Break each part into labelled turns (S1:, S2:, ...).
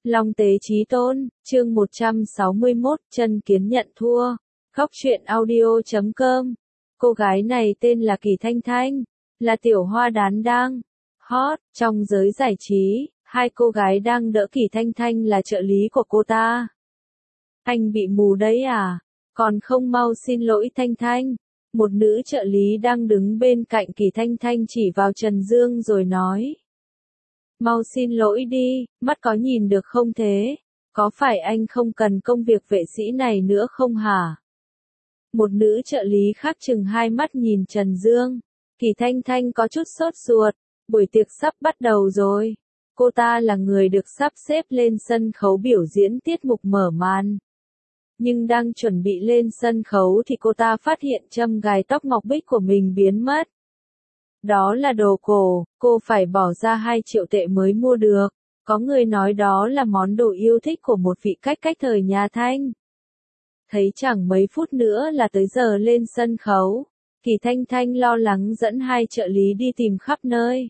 S1: Long Tế Chí Tôn, chương 161, Chân Kiến nhận thua. Góc truyện audio.com. Cô gái này tên là Kỳ Thanh Thanh, là tiểu hoa đán đang hot trong giới giải trí. Hai cô gái đang đỡ Kỳ Thanh Thanh là trợ lý của cô ta. Anh bị mù đấy à? Còn không mau xin lỗi Thanh Thanh. Một nữ trợ lý đang đứng bên cạnh Kỳ Thanh Thanh chỉ vào Trần Dương rồi nói. Mau xin lỗi đi, mắt có nhìn được không thế? Có phải anh không cần công việc vệ sĩ này nữa không hả? Một nữ trợ lý khác chừng hai mắt nhìn Trần Dương. Kỳ Thanh Thanh có chút sốt ruột, buổi tiệc sắp bắt đầu rồi. Cô ta là người được sắp xếp lên sân khấu biểu diễn tiết mục mở màn. Nhưng đang chuẩn bị lên sân khấu thì cô ta phát hiện châm gài tóc ngọc bích của mình biến mất. Đó là đồ cổ, cô phải bỏ ra 2 triệu tệ mới mua được. Có người nói đó là món đồ yêu thích của một vị cách thời nhà Thanh. Thấy chẳng mấy phút nữa là tới giờ lên sân khấu. Kỳ Thanh Thanh lo lắng dẫn hai trợ lý đi tìm khắp nơi.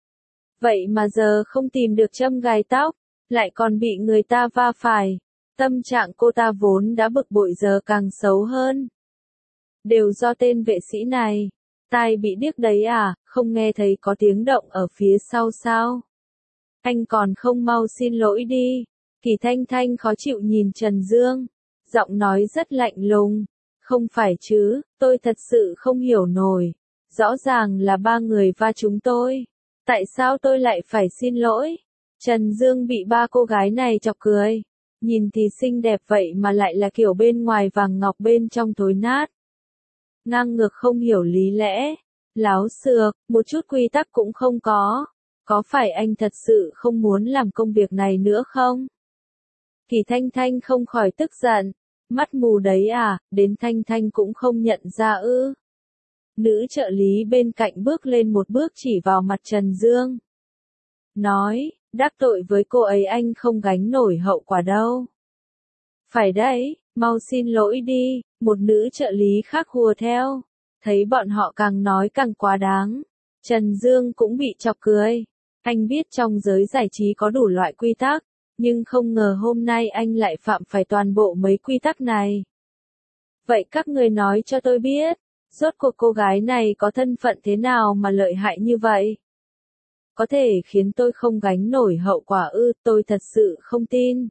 S1: Vậy mà giờ không tìm được châm gài tóc, lại còn bị người ta va phải. Tâm trạng cô ta vốn đã bực bội giờ càng xấu hơn. Đều do tên vệ sĩ này. Tai bị điếc đấy à, không nghe thấy có tiếng động ở phía sau sao? Anh còn không mau xin lỗi đi. Kỳ Thanh Thanh khó chịu nhìn Trần Dương. Giọng nói rất lạnh lùng. Không phải chứ, tôi thật sự không hiểu nổi. Rõ ràng là ba người va chúng tôi. Tại sao tôi lại phải xin lỗi? Trần Dương bị ba cô gái này chọc cười. Nhìn thì xinh đẹp vậy mà lại là kiểu bên ngoài vàng ngọc bên trong thối nát. Ngang ngược không hiểu lý lẽ. Láo xược, một chút quy tắc cũng không có. Có phải anh thật sự không muốn làm công việc này nữa không? Kỳ Thanh Thanh không khỏi tức giận. Mắt mù đấy à, đến Thanh Thanh cũng không nhận ra ư. Nữ trợ lý bên cạnh bước lên một bước chỉ vào mặt Trần Dương. Nói, đắc tội với cô ấy anh không gánh nổi hậu quả đâu. Phải đấy, mau xin lỗi đi, một nữ trợ lý khác hùa theo. Thấy bọn họ càng nói càng quá đáng. Trần Dương cũng bị chọc cười. Anh biết trong giới giải trí có đủ loại quy tắc, nhưng không ngờ hôm nay anh lại phạm phải toàn bộ mấy quy tắc này. Vậy các người nói cho tôi biết, rốt cuộc cô gái này có thân phận thế nào mà lợi hại như vậy? Có thể khiến tôi không gánh nổi hậu quả ư, tôi thật sự không tin.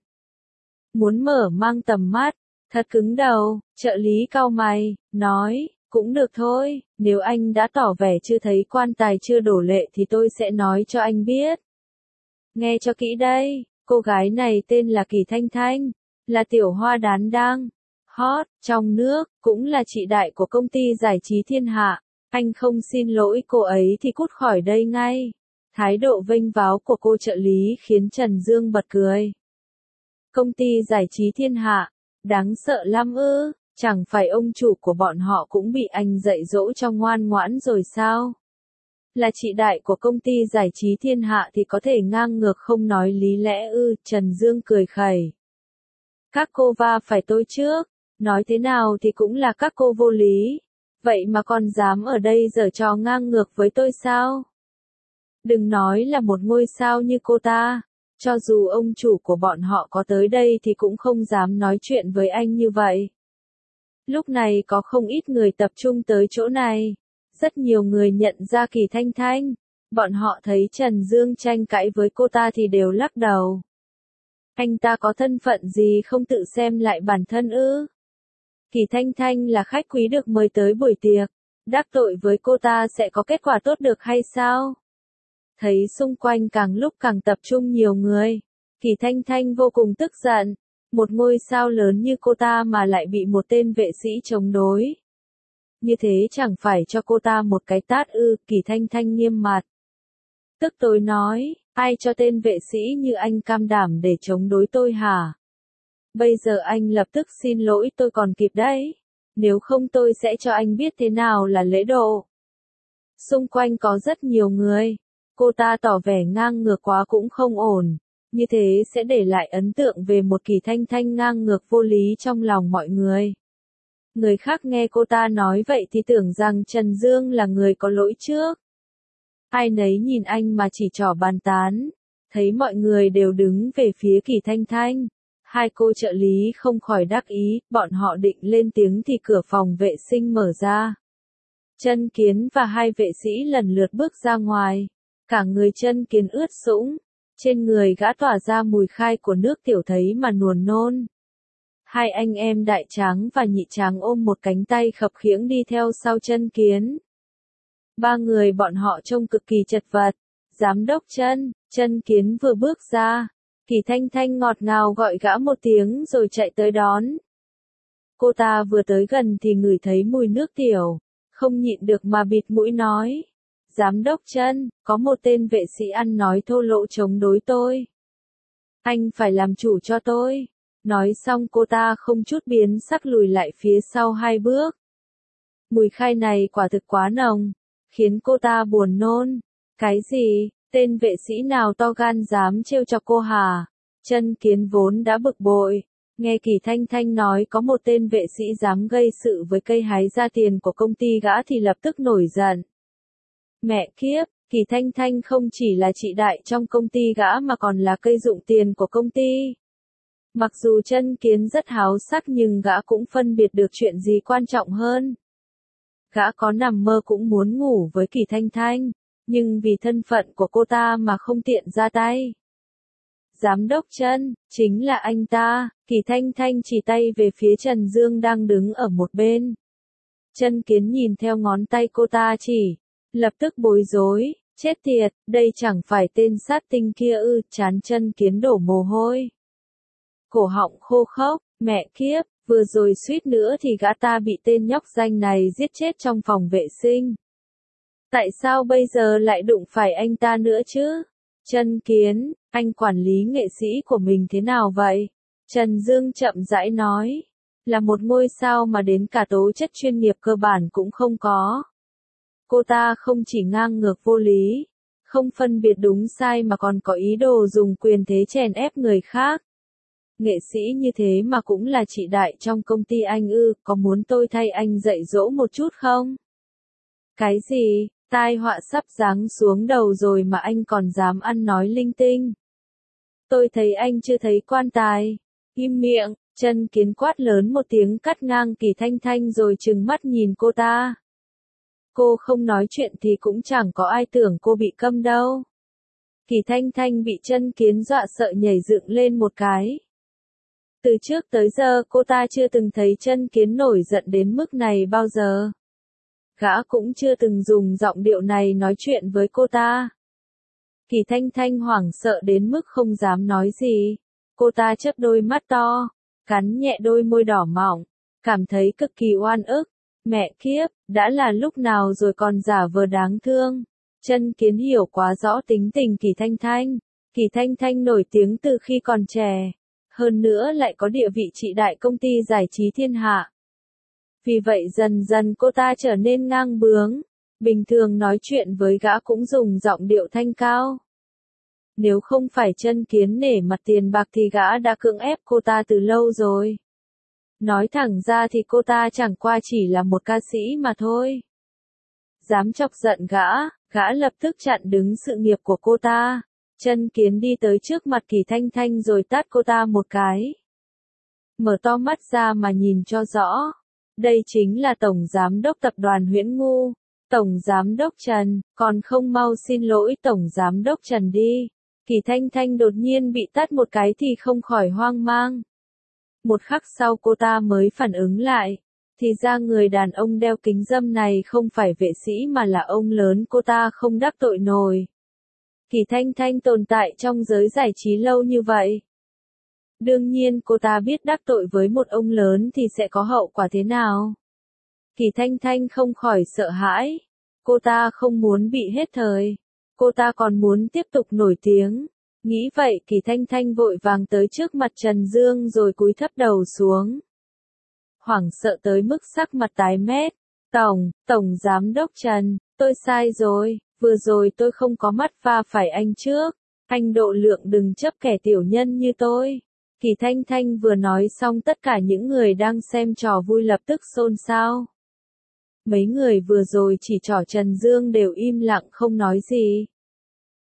S1: Muốn mở mang tầm mắt, thật cứng đầu, trợ lý cau mày, nói, cũng được thôi, nếu anh đã tỏ vẻ chưa thấy quan tài chưa đổ lệ thì tôi sẽ nói cho anh biết. Nghe cho kỹ đây, cô gái này tên là Kỳ Thanh Thanh, là tiểu hoa đán đang hot trong nước, cũng là chị đại của công ty giải trí Thiên Hạ. Anh không xin lỗi cô ấy thì cút khỏi đây ngay. Thái độ vênh váo của cô trợ lý khiến Trần Dương bật cười. Công ty giải trí Thiên Hạ, đáng sợ lắm ư, chẳng phải ông chủ của bọn họ cũng bị anh dạy dỗ cho ngoan ngoãn rồi sao? Là chị đại của công ty giải trí Thiên Hạ thì có thể ngang ngược không nói lý lẽ ư, Trần Dương cười khẩy. Các cô va phải tôi trước, nói thế nào thì cũng là các cô vô lý. Vậy mà còn dám ở đây giở trò ngang ngược với tôi sao? Đừng nói là một ngôi sao như cô ta, cho dù ông chủ của bọn họ có tới đây thì cũng không dám nói chuyện với anh như vậy. Lúc này có không ít người tập trung tới chỗ này. Rất nhiều người nhận ra Kỳ Thanh Thanh. Bọn họ thấy Trần Dương tranh cãi với cô ta thì đều lắc đầu. Anh ta có thân phận gì không tự xem lại bản thân ư? Kỳ Thanh Thanh là khách quý được mời tới buổi tiệc. Đắc tội với cô ta sẽ có kết quả tốt được hay sao? Thấy xung quanh càng lúc càng tập trung nhiều người. Kỳ Thanh Thanh vô cùng tức giận. Một ngôi sao lớn như cô ta mà lại bị một tên vệ sĩ chống đối. Như thế chẳng phải cho cô ta một cái tát ư, Kỳ Thanh Thanh nghiêm mặt. Tức tối nói, ai cho tên vệ sĩ như anh cam đảm để chống đối tôi hả? Bây giờ anh lập tức xin lỗi tôi còn kịp đấy. Nếu không tôi sẽ cho anh biết thế nào là lễ độ. Xung quanh có rất nhiều người. Cô ta tỏ vẻ ngang ngược quá cũng không ổn. Như thế sẽ để lại ấn tượng về một Kỳ Thanh Thanh ngang ngược vô lý trong lòng mọi người. Người khác nghe cô ta nói vậy thì tưởng rằng Trần Dương là người có lỗi trước. Ai nấy nhìn anh mà chỉ trỏ bàn tán. Thấy mọi người đều đứng về phía Kỳ Thanh Thanh. Hai cô trợ lý không khỏi đắc ý, bọn họ định lên tiếng thì cửa phòng vệ sinh mở ra. Chân Kiến và hai vệ sĩ lần lượt bước ra ngoài. Cả người Chân Kiến ướt sũng. Trên người gã tỏa ra mùi khai của nước tiểu thấy mà buồn nôn. Hai anh em Đại Tráng và Nhị Tráng ôm một cánh tay khập khiễng đi theo sau Chân Kiến. Ba người bọn họ trông cực kỳ chật vật. Giám đốc Chân Kiến vừa bước ra. Kỳ Thanh Thanh ngọt ngào gọi gã một tiếng rồi chạy tới đón. Cô ta vừa tới gần thì ngửi thấy mùi nước tiểu. Không nhịn được mà bịt mũi nói. Giám đốc có một tên vệ sĩ ăn nói thô lỗ chống đối tôi. Anh phải làm chủ cho tôi. Nói xong cô ta không chút biến sắc lùi lại phía sau 2 bước. Mùi khai này quả thực quá nồng, khiến cô ta buồn nôn. Cái gì, tên vệ sĩ nào to gan dám trêu chọc cô hả? Chân Kiến vốn đã bực bội. Nghe Kỳ Thanh Thanh nói có một tên vệ sĩ dám gây sự với cây hái ra tiền của công ty gã thì lập tức nổi giận. Mẹ kiếp, Kỳ Thanh Thanh không chỉ là chị đại trong công ty gã mà còn là cây dụng tiền của công ty. Mặc dù Chân Kiến rất háo sắc nhưng gã cũng phân biệt được chuyện gì quan trọng hơn. Gã có nằm mơ cũng muốn ngủ với Kỳ Thanh Thanh, nhưng vì thân phận của cô ta mà không tiện ra tay. Giám đốc chính là anh ta. Kỳ Thanh Thanh chỉ tay về phía Trần Dương đang đứng ở một bên. Chân Kiến nhìn theo ngón tay cô ta chỉ, lập tức bối rối, chết tiệt, đây chẳng phải tên sát tinh kia ư? Trán Chân Kiến đổ mồ hôi. Cổ họng khô khốc, mẹ kiếp, vừa rồi suýt nữa thì gã ta bị tên nhóc danh này giết chết trong phòng vệ sinh. Tại sao bây giờ lại đụng phải anh ta nữa chứ? Chân Kiến, anh quản lý nghệ sĩ của mình thế nào vậy? Trần Dương chậm rãi nói, là một ngôi sao mà đến cả tố chất chuyên nghiệp cơ bản cũng không có. Cô ta không chỉ ngang ngược vô lý, không phân biệt đúng sai mà còn có ý đồ dùng quyền thế chèn ép người khác. Nghệ sĩ như thế mà cũng là chị đại trong công ty anh ư? Có muốn tôi thay anh dạy dỗ một chút không? Cái gì, tai họa sắp giáng xuống đầu rồi mà anh còn dám ăn nói linh tinh. Tôi thấy anh chưa thấy quan tài. Im miệng, Chân Kiến quát lớn một tiếng cắt ngang Kỳ Thanh Thanh rồi trừng mắt nhìn cô ta. Cô không nói chuyện thì cũng chẳng có ai tưởng cô bị câm đâu. Kỳ Thanh Thanh bị Chân Kiến dọa sợ nhảy dựng lên một cái. Từ trước tới giờ cô ta chưa từng thấy Chân Kiến nổi giận đến mức này bao giờ. Gã cũng chưa từng dùng giọng điệu này nói chuyện với cô ta. Kỳ Thanh Thanh hoảng sợ đến mức không dám nói gì. Cô ta chớp đôi mắt to, cắn nhẹ đôi môi đỏ mọng, cảm thấy cực kỳ oan ức. Mẹ kiếp, đã là lúc nào rồi còn giả vờ đáng thương. Chân Kiến hiểu quá rõ tính tình Kỳ Thanh Thanh. Kỳ Thanh Thanh nổi tiếng từ khi còn trẻ. Hơn nữa lại có địa vị trị đại công ty giải trí thiên hạ. Vì vậy dần dần cô ta trở nên ngang bướng. Bình thường nói chuyện với gã cũng dùng giọng điệu thanh cao. Nếu không phải Chân Kiến nể mặt tiền bạc thì gã đã cưỡng ép cô ta từ lâu rồi. Nói thẳng ra thì cô ta chẳng qua chỉ là một ca sĩ mà thôi. Dám chọc giận gã lập tức chặn đứng sự nghiệp của cô ta. Chân Kiến đi tới trước mặt Kỳ Thanh Thanh rồi tát cô ta một cái. Mở to mắt ra mà nhìn cho rõ. Đây chính là Tổng Giám đốc Tập đoàn Huyễn Ngu. Tổng Giám đốc Trần, còn không mau xin lỗi Tổng Giám đốc Trần đi. Kỳ Thanh Thanh đột nhiên bị tát một cái thì không khỏi hoang mang. Một khắc sau cô ta mới phản ứng lại. Thì ra người đàn ông đeo kính râm này không phải vệ sĩ mà là ông lớn cô ta không đắc tội nổi. Kỳ Thanh Thanh tồn tại trong giới giải trí lâu như vậy. Đương nhiên cô ta biết đắc tội với một ông lớn thì sẽ có hậu quả thế nào. Kỳ Thanh Thanh không khỏi sợ hãi. Cô ta không muốn bị hết thời. Cô ta còn muốn tiếp tục nổi tiếng. Nghĩ vậy Kỳ Thanh Thanh vội vàng tới trước mặt Trần Dương rồi cúi thấp đầu xuống. Hoảng sợ tới mức sắc mặt tái mét. Tổng Giám đốc Trần, tôi sai rồi, vừa rồi tôi không có mắt va phải anh trước. Anh độ lượng đừng chấp kẻ tiểu nhân như tôi. Kỳ Thanh Thanh vừa nói xong tất cả những người đang xem trò vui lập tức xôn xao. Mấy người vừa rồi chỉ trỏ Trần Dương đều im lặng không nói gì.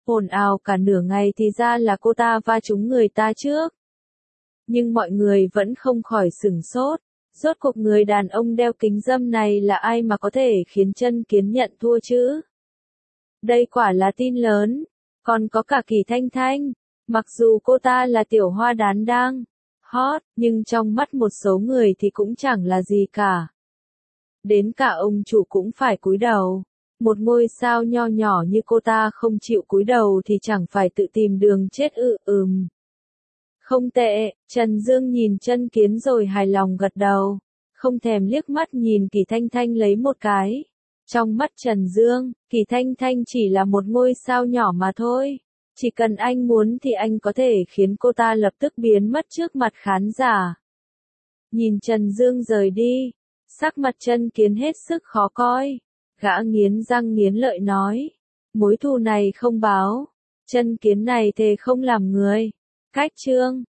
S1: ồn ào cả nửa ngày thì ra là cô ta va trúng người ta trước. Nhưng mọi người vẫn không khỏi sửng sốt. Rốt cuộc người đàn ông đeo kính râm này là ai mà có thể khiến Chân Kiến nhận thua chứ? Đây quả là tin lớn. Còn có cả Kỳ Thanh Thanh. Mặc dù cô ta là tiểu hoa đán đang hot, nhưng trong mắt một số người thì cũng chẳng là gì cả. Đến cả ông chủ cũng phải cúi đầu. Một ngôi sao nho nhỏ như cô ta không chịu cúi đầu thì chẳng phải tự tìm đường chết ư? Không tệ, Trần Dương nhìn Chân Kiến rồi hài lòng gật đầu. Không thèm liếc mắt nhìn Kỳ Thanh Thanh lấy một cái. Trong mắt Trần Dương, Kỳ Thanh Thanh chỉ là một ngôi sao nhỏ mà thôi. Chỉ cần anh muốn thì anh có thể khiến cô ta lập tức biến mất trước mặt khán giả. Nhìn Trần Dương rời đi, sắc mặt Chân Kiến hết sức khó coi. Gã nghiến răng nghiến lợi nói. Mối thù này không báo. Chân Kiến này thề không làm người. Cách chương